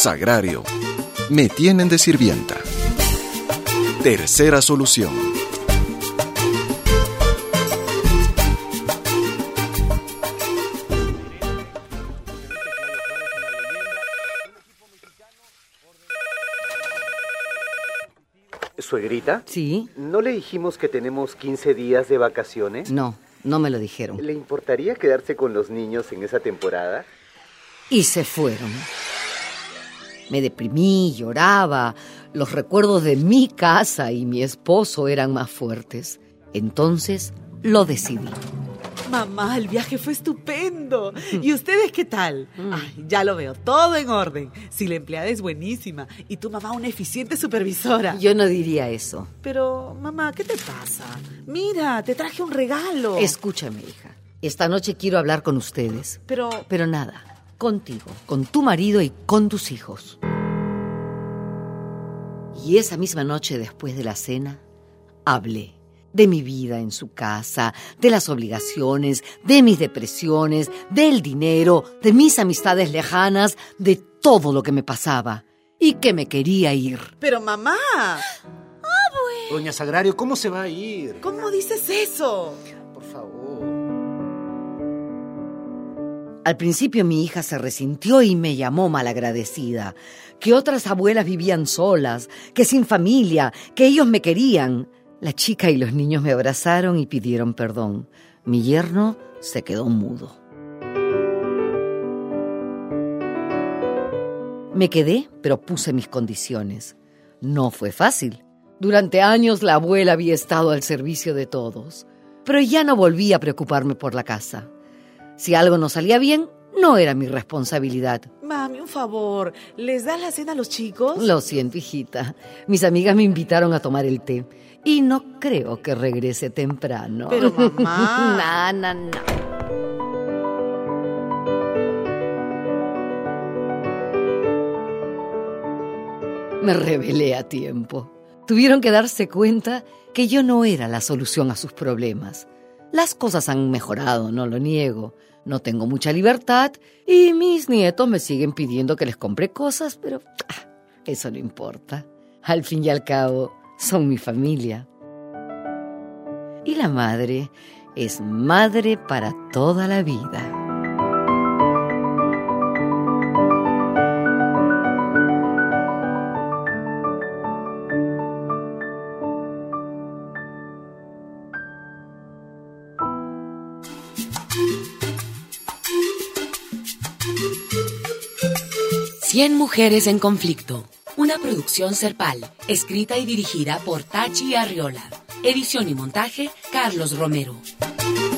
Sagrario. Me tienen de sirvienta. Tercera solución. ¿Suegrita? Sí. ¿No le dijimos que tenemos 15 días de vacaciones? No me lo dijeron. ¿Le importaría quedarse con los niños en esa temporada? Y se fueron. Me deprimí, lloraba. Los recuerdos de mi casa y mi esposo eran más fuertes. Entonces lo decidí. Mamá, el viaje fue estupendo. ¿Y ustedes qué tal? Ay, ya lo veo, todo en orden. Si la empleada es buenísima y tu mamá una eficiente supervisora. Yo no diría eso. Pero, mamá, ¿qué te pasa? Mira, te traje un regalo. Escúchame, hija. Esta noche quiero hablar con ustedes. Pero nada, contigo, con tu marido y con tus hijos. Y esa misma noche, después de la cena, hablé de mi vida en su casa, de las obligaciones, de mis depresiones, del dinero, de mis amistades lejanas, de todo lo que me pasaba y que me quería ir. Pero mamá... Doña Sagrario, ¿cómo se va a ir? ¿Cómo dices eso? Por favor. Al principio mi hija se resintió y me llamó malagradecida, que otras abuelas vivían solas, que sin familia, que ellos me querían. La chica y los niños me abrazaron y pidieron perdón. Mi yerno se quedó mudo. Me quedé, pero puse mis condiciones. No fue fácil. Durante años la abuela había estado al servicio de todos, pero ya no volví a preocuparme por la casa. Si algo no salía bien, no era mi responsabilidad. Mami, un favor, ¿les das la cena a los chicos? Lo siento, hijita. Mis amigas me invitaron a tomar el té. Y no creo que regrese temprano. Pero, mamá... No. Me rebelé a tiempo. Tuvieron que darse cuenta que yo no era la solución a sus problemas. Las cosas han mejorado, no lo niego. No tengo mucha libertad y mis nietos me siguen pidiendo que les compre cosas, pero eso no importa. Al fin y al cabo, son mi familia. Y la madre es madre para toda la vida. Cien mujeres en conflicto. Una producción Serpal, escrita y dirigida por Tachi Arriola. Edición y montaje, Carlos Romero.